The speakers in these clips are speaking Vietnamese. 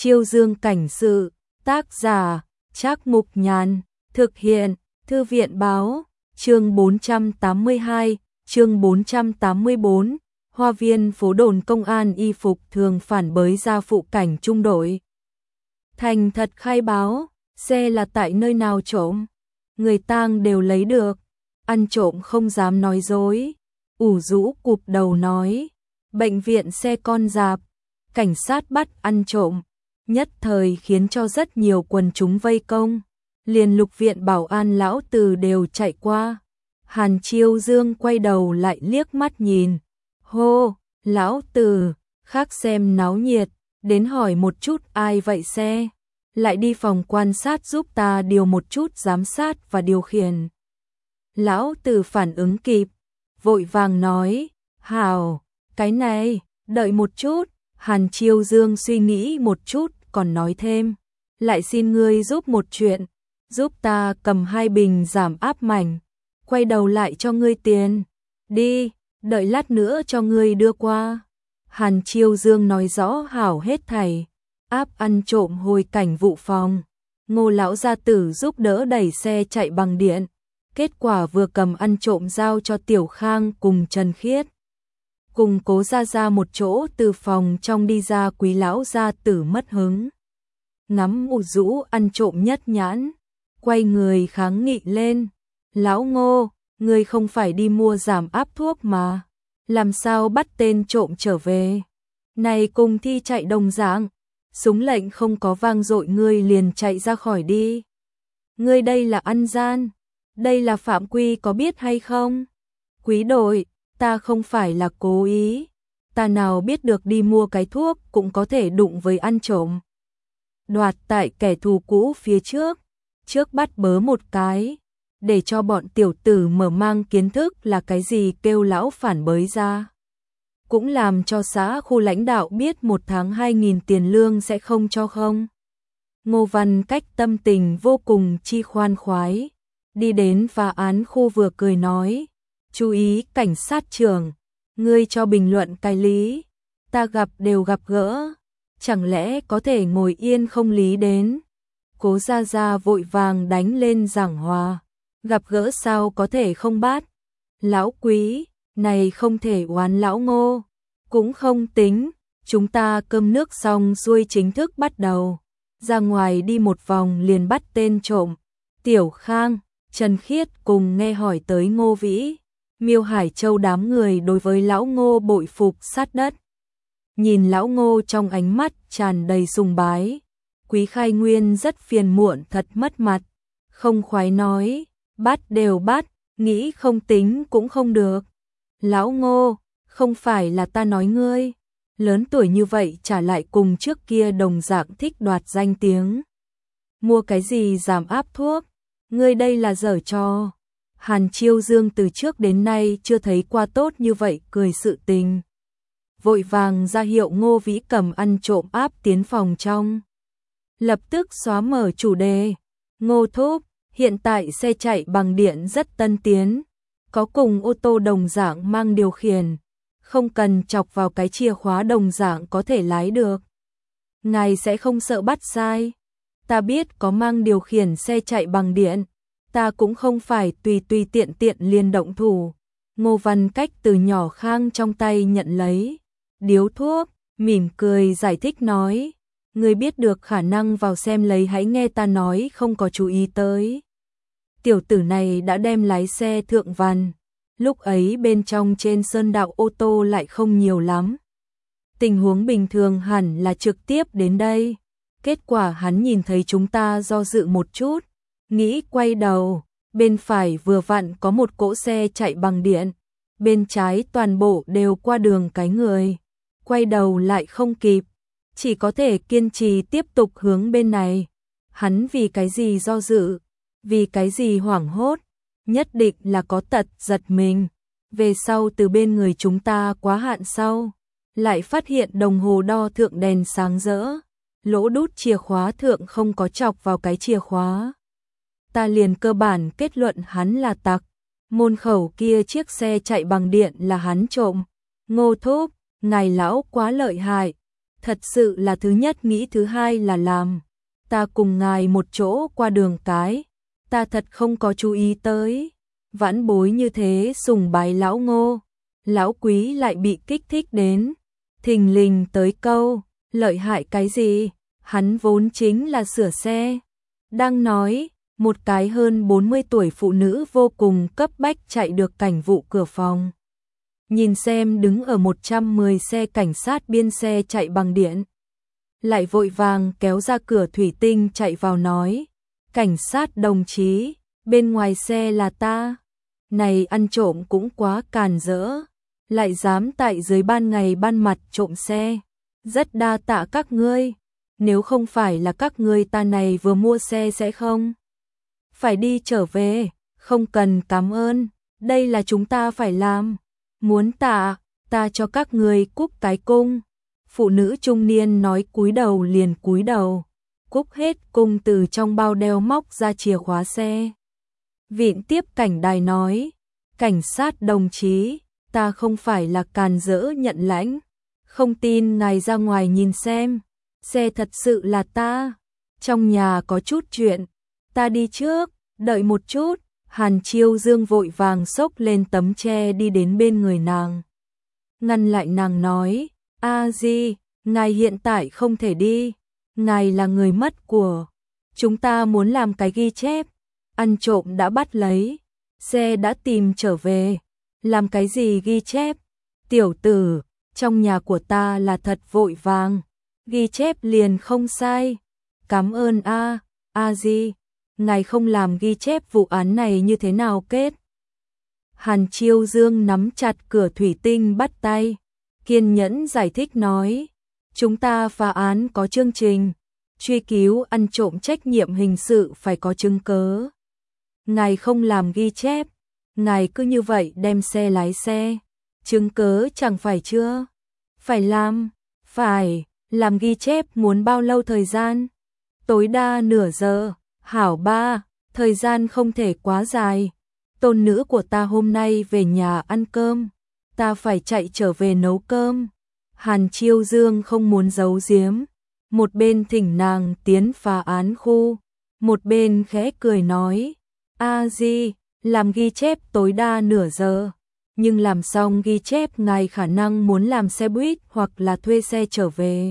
Chiêu Dương cảnh sự, tác giả, Trác Mục Nhàn, thực hiện, Thư viện báo, chương 482, chương 484, Hoa viên phố đồn công an y phục thường phản bới ra phụ cảnh trung đội. Thành thật khai báo, xe là tại nơi nào trộm, người tang đều lấy được, ăn trộm không dám nói dối. Ủ rũ cụp đầu nói, bệnh viện xe con rạp, cảnh sát bắt ăn trộm, nhất thời khiến cho rất nhiều quần chúng vây công, liền Lục viện bảo an lão Từ đều chạy qua. Hàn Chiêu Dương quay đầu lại liếc mắt nhìn, hô, lão Từ, khác xem náo nhiệt, đến hỏi một chút ai vậy xe, lại đi phòng quan sát giúp ta điều một chút giám sát và điều khiển. Lão Từ phản ứng kịp, vội vàng nói, hảo, cái này, đợi một chút. Hàn Chiêu Dương suy nghĩ một chút còn nói thêm, lại xin ngươi giúp một chuyện, giúp ta cầm 2 bình giảm áp mảnh, quay đầu lại cho ngươi tiền, đi, đợi lát nữa cho ngươi đưa qua. Hàn Chiêu Dương nói rõ hảo hết thảy, áp ăn trộm hồi cảnh vụ phòng, Ngô lão gia tử giúp đỡ đẩy xe chạy bằng điện, kết quả vừa cầm ăn trộm giao cho Tiểu Khang cùng Trần Khiết. Cùng Cố Gia Gia một chỗ từ phòng trong đi ra, Quý lão gia tử mất hứng, ngắm Ủ rũ ăn trộm nhất nhãn, quay người kháng nghị lên, lão Ngô, ngươi không phải đi mua giảm áp thuốc mà, làm sao bắt tên trộm trở về, này cùng thi chạy đồng dạng, súng lệnh không có vang dội ngươi liền chạy ra khỏi đi, ngươi đây là ăn gian, đây là phạm quy có biết hay không? Quý đội, ta không phải là cố ý, ta nào biết được đi mua cái thuốc cũng có thể đụng với ăn trộm. Đoạt tại kẻ thù cũ phía trước bắt bớ một cái, để cho bọn tiểu tử mở mang kiến thức là cái gì kêu lão phản bới ra. Cũng làm cho xã khu lãnh đạo biết 1 tháng 2.000 tiền lương sẽ không cho không. Ngô Văn Cách tâm tình vô cùng chi khoan khoái, đi đến phá án khu vừa cười nói, chú ý cảnh sát trưởng, ngươi cho bình luận cái lý, ta gặp đều gặp gỡ, chẳng lẽ có thể ngồi yên không lý đến. Cố Gia Gia vội vàng đánh lên giảng hòa, gặp gỡ sao có thể không bắt. Lão Quý, này không thể oán lão Ngô, cũng không tính, chúng ta cơm nước xong xuôi chính thức bắt đầu, ra ngoài đi một vòng liền bắt tên trộm. Tiểu Khang, Trần Khiết cùng nghe hỏi tới Ngô Vĩ, Miêu Hải Châu đám người đối với lão Ngô bội phục sát đất. Nhìn lão Ngô trong ánh mắt tràn đầy sùng bái, Quý Khai Nguyên rất phiền muộn thật mất mặt, không khoái nói, bắt đều bắt, nghĩ không tính cũng không được. Lão Ngô, không phải là ta nói ngươi, lớn tuổi như vậy trả lại cùng trước kia đồng dạng thích đoạt danh tiếng. Mua cái gì giảm áp thuốc, ngươi đây là giở trò. Hàn Chiêu Dương từ trước đến nay chưa thấy qua tốt như vậy cười sự tình. Vội vàng ra hiệu Ngô Vĩ cầm ăn trộm áp tiến phòng trong. Lập tức xóa mở chủ đề. Ngô thúc, hiện tại xe chạy bằng điện rất tân tiến, có cùng ô tô đồng dạng mang điều khiển, không cần chọc vào cái chìa khóa đồng dạng có thể lái được. Ngài sẽ không sợ bắt sai. Ta biết có mang điều khiển xe chạy bằng điện, ta cũng không phải tùy tùy tiện tiện liền động thủ. Ngô Văn Cách từ nhỏ Khang trong tay nhận lấy điếu thuốc, mỉm cười giải thích nói, người biết được khả năng vào xem lấy hãy nghe ta nói không có chú ý tới. Tiểu tử này đã đem lái xe thượng văn, lúc ấy bên trong trên sơn đạo ô tô lại không nhiều lắm. Tình huống bình thường hẳn là trực tiếp đến đây. Kết quả hắn nhìn thấy chúng ta do dự một chút, nghĩ quay đầu, bên phải vừa vặn có một cỗ xe chạy bằng điện, bên trái toàn bộ đều qua đường cái người, quay đầu lại không kịp, chỉ có thể kiên trì tiếp tục hướng bên này. Hắn vì cái gì do dự, vì cái gì hoảng hốt, nhất định là có tật giật mình. Về sau từ bên người chúng ta quá hạn sau, lại phát hiện đồng hồ đo thượng đèn sáng rỡ, lỗ đút chìa khóa thượng không có chọc vào cái chìa khóa. Ta liền cơ bản kết luận hắn là tặc, môn khẩu kia chiếc xe chạy bằng điện là hắn trộm. Ngô thúc, ngài lão quá lợi hại, thật sự là thứ nhất nghĩ thứ hai là làm. Ta cùng ngài một chỗ qua đường cái, ta thật không có chú ý tới. Vãn bối như thế sùng bái lão Ngô, lão Quý lại bị kích thích đến. Thình lình tới câu, lợi hại cái gì, hắn vốn chính là sửa xe. Đang nói, một cái hơn 40 tuổi phụ nữ vô cùng cấp bách chạy được cảnh vụ cửa phòng. Nhìn xem đứng ở 110 xe cảnh sát biên xe chạy bằng điện. Lại vội vàng kéo ra cửa thủy tinh chạy vào nói, cảnh sát đồng chí, bên ngoài xe là ta. Này ăn trộm cũng quá càn rỡ, lại dám tại dưới ban ngày ban mặt trộm xe. Rất đa tạ các ngươi, nếu không phải là các ngươi ta này vừa mua xe sẽ không phải đi trở về, không cần cảm ơn, đây là chúng ta phải làm. Muốn tạ, ta cho các ngươi cúc cái cung. Phụ nữ trung niên nói cúi đầu liền cúi đầu, cúc hết cung từ trong bao đeo móc ra chìa khóa xe. Vịn tiếp cảnh đài nói, cảnh sát đồng chí, ta không phải là càn rỡ nhận lãnh, không tin ngài ra ngoài nhìn xem, xe thật sự là ta, trong nhà có chút chuyện, ta đi trước, đợi một chút. Hàn Chiêu Dương vội vàng xốc lên tấm tre đi đến bên người nàng. Ngăn lại nàng nói, a di, ngài hiện tại không thể đi, ngài là người mất của. Chúng ta muốn làm cái ghi chép, ăn trộm đã bắt lấy, xe đã tìm trở về, làm cái gì ghi chép. Tiểu tử, trong nhà của ta là thật vội vàng, ghi chép liền không sai. Cảm ơn a di. Ngài không làm ghi chép vụ án này như thế nào kết? Hàn Chiêu Dương nắm chặt cửa thủy tinh bắt tay, kiên nhẫn giải thích nói, chúng ta phá án có chương trình, truy cứu ăn trộm trách nhiệm hình sự phải có chứng cớ. Ngài không làm ghi chép, ngài cứ như vậy đem xe lái xe, chứng cớ chẳng phải chưa? Phải làm ghi chép muốn bao lâu thời gian? Tối đa nửa giờ. Hảo ba, thời gian không thể quá dài. Tôn nữ của ta hôm nay về nhà ăn cơm, ta phải chạy trở về nấu cơm. Hàn Chiêu Dương không muốn giấu giếm, một bên thỉnh nàng tiến phá án khu, một bên khẽ cười nói, a di, làm ghi chép tối đa nửa giờ, nhưng làm xong ghi chép ngài khả năng muốn làm xe buýt hoặc là thuê xe trở về.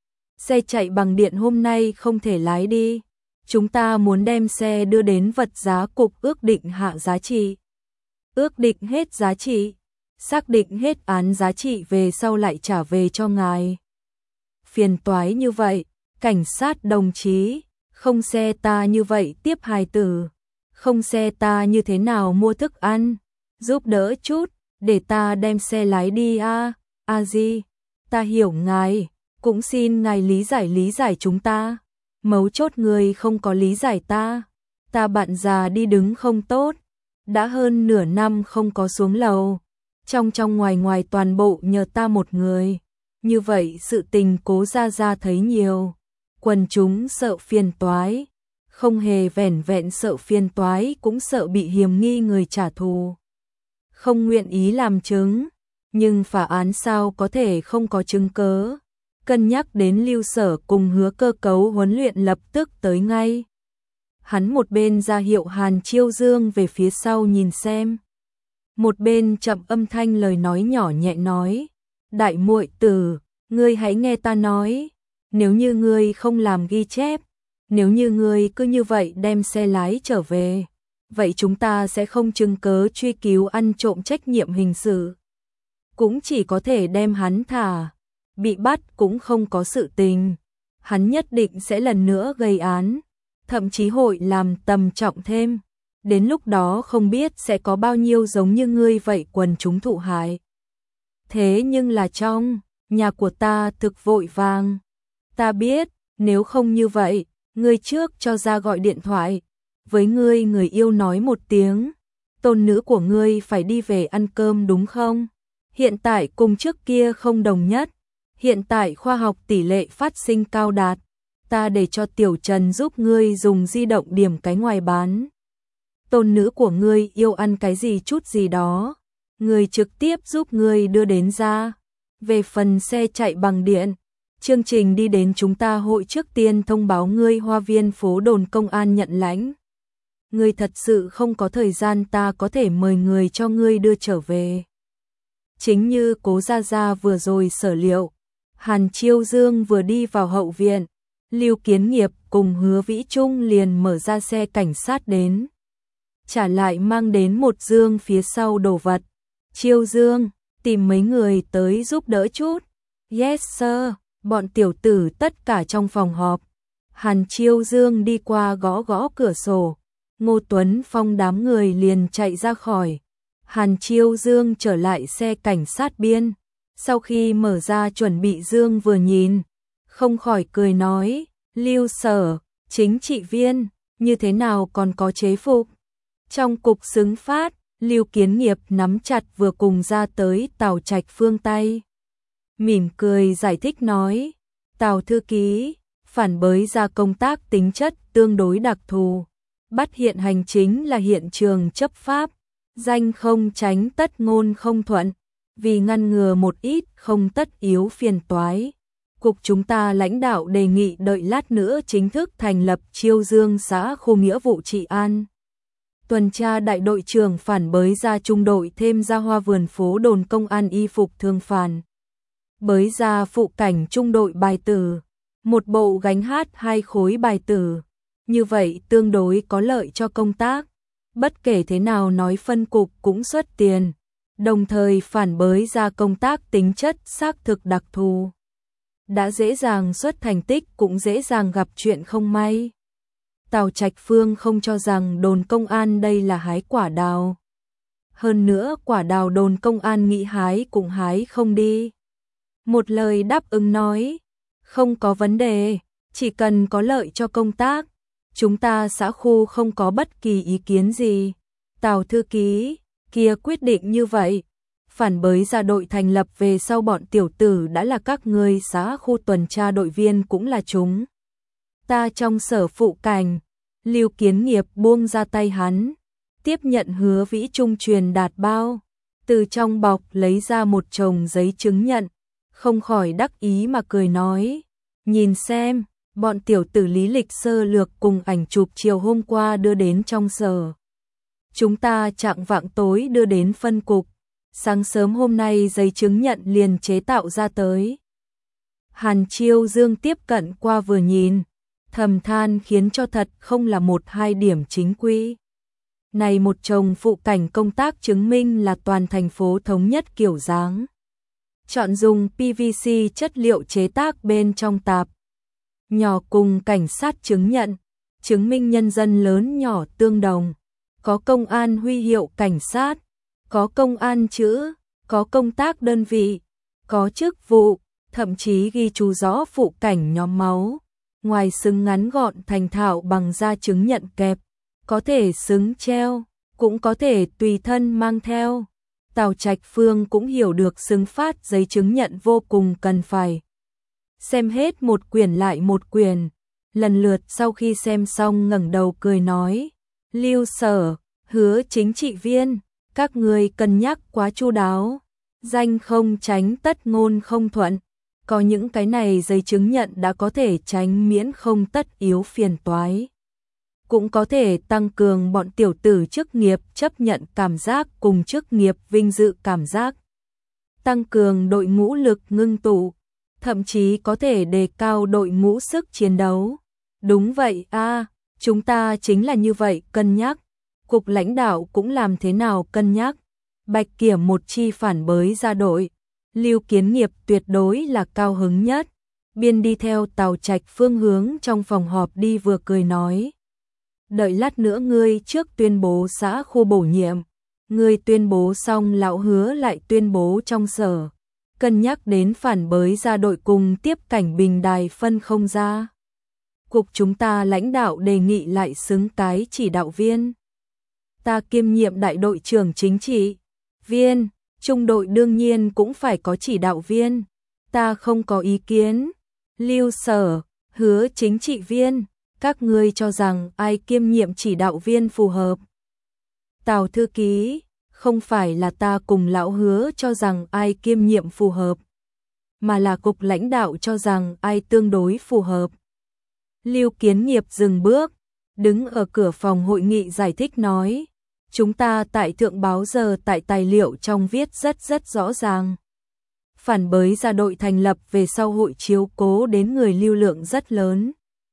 Xe chạy bằng điện hôm nay không thể lái đi. Chúng ta muốn đem xe đưa đến vật giá cục ước định hạ giá trị. Ước định hết giá trị, xác định hết án giá trị về sau lại trả về cho ngài. Phiền toái như vậy, cảnh sát đồng chí, không xe ta như vậy tiếp hài tử, không xe ta như thế nào mua thức ăn, giúp đỡ chút, để ta đem xe lái đi a di, ta hiểu ngài, cũng xin ngài lý giải chúng ta. Mấu chốt người không có lý giải ta bạn già đi đứng không tốt, đã hơn nửa năm không có xuống lầu, trong ngoài toàn bộ nhờ ta một người, như vậy sự tình Cố gia thấy nhiều, quần chúng sợ phiền toái, không hề vẻn vẹn sợ phiền toái cũng sợ bị hiềm nghi người trả thù, không nguyện ý làm chứng, nhưng phá án sao có thể không có chứng cớ. Cân nhắc đến Lưu Sở cùng Hứa Cơ Cấu huấn luyện lập tức tới ngay. Hắn một bên ra hiệu Hàn Chiêu Dương về phía sau nhìn xem, một bên chậm âm thanh lời nói nhỏ nhẹ nói, đại muội tử, ngươi hãy nghe ta nói, nếu như ngươi không làm ghi chép, nếu như ngươi cứ như vậy đem xe lái trở về, vậy chúng ta sẽ không chứng cớ truy cứu ăn trộm trách nhiệm hình sự, cũng chỉ có thể đem hắn thả. Bị bắt cũng không có sự tình, hắn nhất định sẽ lần nữa gây án, thậm chí hội làm tầm trọng thêm, đến lúc đó không biết sẽ có bao nhiêu giống như ngươi vậy quần chúng thụ hại. Thế nhưng là trong nhà của ta thực vội vàng, ta biết, nếu không như vậy, ngươi trước cho ra gọi điện thoại, với ngươi người yêu nói một tiếng, tôn nữ của ngươi phải đi về ăn cơm đúng không? Hiện tại cùng trước kia không đồng nhất. Hiện tại khoa học tỷ lệ phát sinh cao đạt, ta để cho Tiểu Trần giúp ngươi dùng di động điểm cái ngoài bán. Tôn nữ của ngươi yêu ăn cái gì chút gì đó, ngươi trực tiếp giúp ngươi đưa đến ra. Về phần xe chạy bằng điện, Chương trình đi đến chúng ta hội trước tiên thông báo ngươi Hoa Viên phố đồn công an nhận lãnh. Ngươi thật sự không có thời gian, ta có thể mời người cho ngươi đưa trở về. Chính như Cố Gia Gia vừa rồi sở liệu, Hàn Chiêu Dương vừa đi vào hậu viện, Lưu Kiến Nghiệp cùng Hứa Vĩ Trung liền mở ra xe cảnh sát đến. Trả lại mang đến một dương phía sau đồ vật. Chiêu Dương, tìm mấy người tới giúp đỡ chút. Yes sir, bọn tiểu tử tất cả trong phòng họp. Hàn Chiêu Dương đi qua gõ gõ cửa sổ. Ngô Tuấn Phong đám người liền chạy ra khỏi. Hàn Chiêu Dương trở lại xe cảnh sát biên. Sau khi mở ra chuẩn bị dương vừa nhìn, không khỏi cười nói, Lưu Sở, chính trị viên, như thế nào còn có chế phục. Trong cục xứng phát, Lưu Kiến Nghiệp nắm chặt vừa cùng ra tới Tào Trạch Phương tay. Mỉm cười giải thích nói, Tào thư ký, phản bới ra công tác tính chất tương đối đặc thù. Bắt hiện hành chính là hiện trường chấp pháp, danh không tránh tất ngôn không thuận, vì ngăn ngừa một ít không tất yếu phiền toái. Cục chúng ta lãnh đạo đề nghị đợi lát nữa chính thức thành lập Chiêu Dương xã khu nghĩa vụ trị an. Tuần tra đại đội trưởng phản bới ra trung đội thêm ra Hoa Vườn phố đồn công an y phục thương phản. Bới ra phụ cảnh trung đội bài tử, một bộ gánh hát 2 khối bài tử. Như vậy tương đối có lợi cho công tác. Bất kể thế nào nói phân cục cũng xuất tiền. Đồng thời phản bới ra công tác tính chất xác thực đặc thù. Đã dễ dàng xuất thành tích cũng dễ dàng gặp chuyện không may. Tào Trạch Phương không cho rằng đồn công an đây là hái quả đào. Hơn nữa quả đào đồn công an nghĩ hái cũng hái không đi. Một lời đáp ứng nói, không có vấn đề, chỉ cần có lợi cho công tác. Chúng ta xã khu không có bất kỳ ý kiến gì. Tào thư ký, kia quyết định như vậy. Phản bới ra đội thành lập về sau bọn tiểu tử đã là các người xã khu tuần tra đội viên cũng là chúng. Ta trong sở phụ cảnh, Lưu Kiến Nghiệp buông ra tay hắn, tiếp nhận Hứa Vĩ Trung truyền đạt bao, từ trong bọc lấy ra một chồng giấy chứng nhận, không khỏi đắc ý mà cười nói, nhìn xem, bọn tiểu tử lý lịch sơ lược cùng ảnh chụp chiều hôm qua đưa đến trong sở. Chúng ta chạng vạng tối đưa đến phân cục, sáng sớm hôm nay giấy chứng nhận liền chế tạo ra tới. Hàn Chiêu Dương tiếp cận qua vừa nhìn, thầm than khiến cho thật không là 1-2 điểm chính quy. Này một chồng phụ cảnh công tác chứng minh là toàn thành phố thống nhất kiểu dáng. Chọn dùng PVC chất liệu chế tác bên trong tạp. Nhỏ cùng cảnh sát chứng nhận, chứng minh nhân dân lớn nhỏ tương đồng. Có công an huy hiệu cảnh sát, có công an chữ, có công tác đơn vị, có chức vụ, thậm chí ghi chú rõ phụ cảnh nhóm máu. Ngoài xứng ngắn gọn thành thạo bằng da chứng nhận kẹp, có thể xứng treo, cũng có thể tùy thân mang theo. Tào Trạch Phương cũng hiểu được xứng phát giấy chứng nhận vô cùng cần phải. Xem hết một quyển lại một quyển, lần lượt sau khi xem xong ngẩng đầu cười nói, Lưu Sở, Hứa chính trị viên, các người cân nhắc quá chu đáo, danh không tránh tất ngôn không thuận. Có những cái này giấy chứng nhận đã có thể tránh miễn không tất yếu phiền toái. Cũng có thể tăng cường bọn tiểu tử chức nghiệp chấp nhận cảm giác cùng chức nghiệp vinh dự cảm giác. Tăng cường đội ngũ lực ngưng tụ, thậm chí có thể đề cao đội ngũ sức chiến đấu. Đúng vậy a, chúng ta chính là như vậy cân nhắc. Cục lãnh đạo cũng làm thế nào cân nhắc. Bạch Kiểm một chi phản bới ra đội. Lưu Kiến Nghiệp tuyệt đối là cao hứng nhất. Biên đi theo Tào Trạch phương hướng trong phòng họp đi vừa cười nói. Đợi lát nữa ngươi trước tuyên bố xã khu bổ nhiệm. Ngươi tuyên bố xong lão Hứa lại tuyên bố trong sở. Cân nhắc đến phản bới ra đội cùng tiếp cảnh bình đài phân không ra. Cục chúng ta lãnh đạo đề nghị lại xứng cái chỉ đạo viên. Ta kiêm nhiệm đại đội trưởng chính trị viên. Trung đội đương nhiên cũng phải có chỉ đạo viên. Ta không có ý kiến. Lưu Sở, Hứa chính trị viên, các ngươi cho rằng ai kiêm nhiệm chỉ đạo viên phù hợp? Tào thư ký, không phải là ta cùng lão Hứa cho rằng ai kiêm nhiệm phù hợp, mà là cục lãnh đạo cho rằng ai tương đối phù hợp. Lưu Kiến Nghiệp dừng bước, đứng ở cửa phòng hội nghị giải thích nói, chúng ta tại thượng báo giờ tại tài liệu trong viết rất rõ ràng. Phản bới ra đội thành lập về sau hội chiếu cố đến người lưu lượng rất lớn.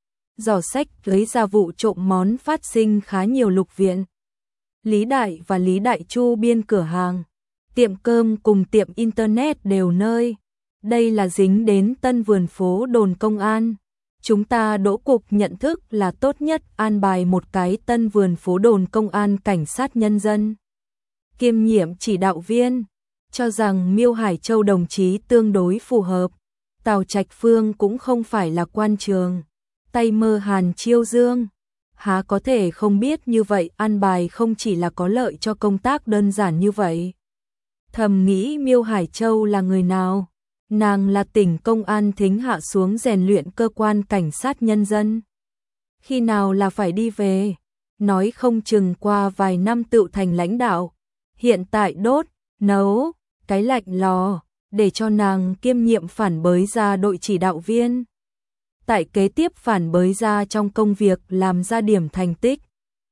Giỏ sách lấy ra vụ trộm món phát sinh khá nhiều lục viện. Lý Đại và Lý Đại Chu biên cửa hàng, tiệm cơm cùng tiệm internet đều nơi. Đây là dính đến Tân Vườn phố đồn công an. Chúng ta đỗ cục nhận thức là tốt nhất an bài một cái Tân Vườn phố đồn công an cảnh sát nhân dân. Kiêm nhiệm chỉ đạo viên, cho rằng Miêu Hải Châu đồng chí tương đối phù hợp. Tào Trạch Phương cũng không phải là quan trường. Tay mơ Hàn Chiêu Dương, há có thể không biết như vậy an bài không chỉ là có lợi cho công tác đơn giản như vậy. Thầm nghĩ Miêu Hải Châu là người nào? Nàng là tỉnh công an thính hạ xuống rèn luyện cơ quan cảnh sát nhân dân. Khi nào là phải đi về? Nói không chừng qua vài năm tự thành lãnh đạo. Hiện tại đốt, nấu, cái lạnh lò, để cho nàng kiêm nhiệm phản bới ra đội chỉ đạo viên. Tại kế tiếp phản bới ra trong công việc làm ra điểm thành tích.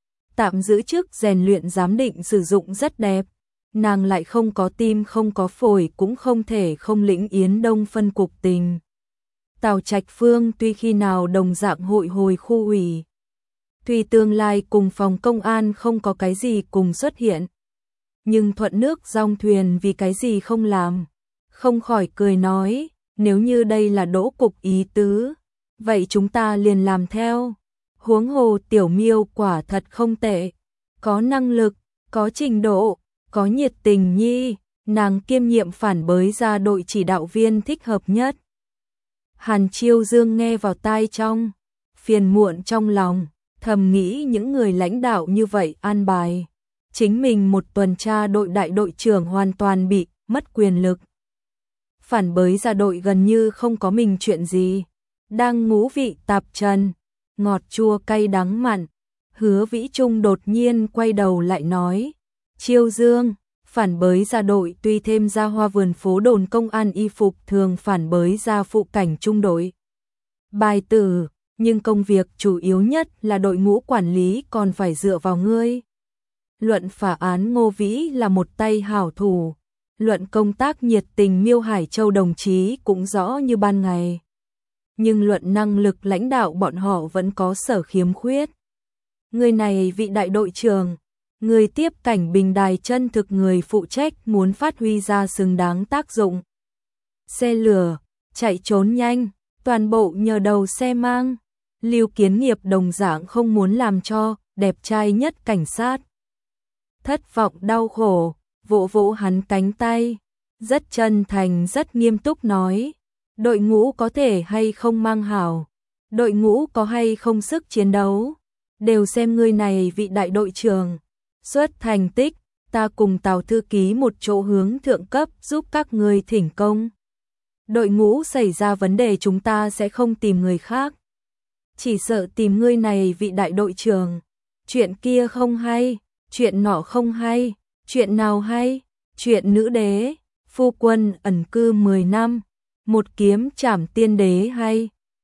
Tạm giữ chức rèn luyện giám định sử dụng rất đẹp. Nàng lại không có tim không có phổi cũng không thể không lĩnh Yến Đông phân cục tình. Tào Trạch Phương tuy khi nào đồng dạng hội hồi khu ủy. Tuy tương lai cùng phòng công an không có cái gì cùng xuất hiện. Nhưng thuận nước dòng thuyền vì cái gì không làm. Không khỏi cười nói, nếu như đây là đỗ cục ý tứ, vậy chúng ta liền làm theo. Huống hồ Tiểu Miêu quả thật không tệ. Có năng lực, có trình độ, có nhiệt tình nhi, nàng kiêm nhiệm phản bới ra đội chỉ đạo viên thích hợp nhất. Hàn Chiêu Dương nghe vào tai trong, phiền muộn trong lòng, thầm nghĩ những người lãnh đạo như vậy an bài. Chính mình một tuần tra đội đại đội trưởng hoàn toàn bị mất quyền lực. Phản bới ra đội gần như không có mình chuyện gì. Đang ngũ vị tạp trần, ngọt chua cay đắng mặn. Hứa Vĩ Trung đột nhiên quay đầu lại nói, Chiêu Dương, phản bới ra đội tuy thêm ra Hoa Vườn phố đồn công an y phục thường phản bới ra phụ cảnh trung đội. Bài tử, nhưng công việc chủ yếu nhất là đội ngũ quản lý còn phải dựa vào ngươi. Luận phá án Ngô Vĩ là một tay hảo thủ, luận công tác nhiệt tình Miêu Hải Châu đồng chí cũng rõ như ban ngày. Nhưng luận năng lực lãnh đạo bọn họ vẫn có sở khiếm khuyết. Người này vị đại đội trưởng, người tiếp cảnh bình đài chân thực người phụ trách muốn phát huy ra xứng đáng tác dụng. Xe lửa, chạy trốn nhanh, toàn bộ nhờ đầu xe mang. Lưu Kiến Nghiệp đồng dạng không muốn làm cho đẹp trai nhất cảnh sát. Thất vọng đau khổ, vỗ vỗ hắn cánh tay, rất chân thành rất nghiêm túc nói, đội ngũ có thể hay không mang hảo, đội ngũ có hay không sức chiến đấu, đều xem ngươi này vị đại đội trưởng. Xuất thành tích, ta cùng Tào thư ký một chỗ hướng thượng cấp giúp các ngươi thỉnh công. Đội ngũ xảy ra vấn đề chúng ta sẽ không tìm người khác. Chỉ sợ tìm ngươi này vị đại đội trưởng. Chuyện kia không hay, chuyện nọ không hay, chuyện nào hay, chuyện nữ đế, phu quân ẩn cư 10 năm, một kiếm trảm tiên đế hay.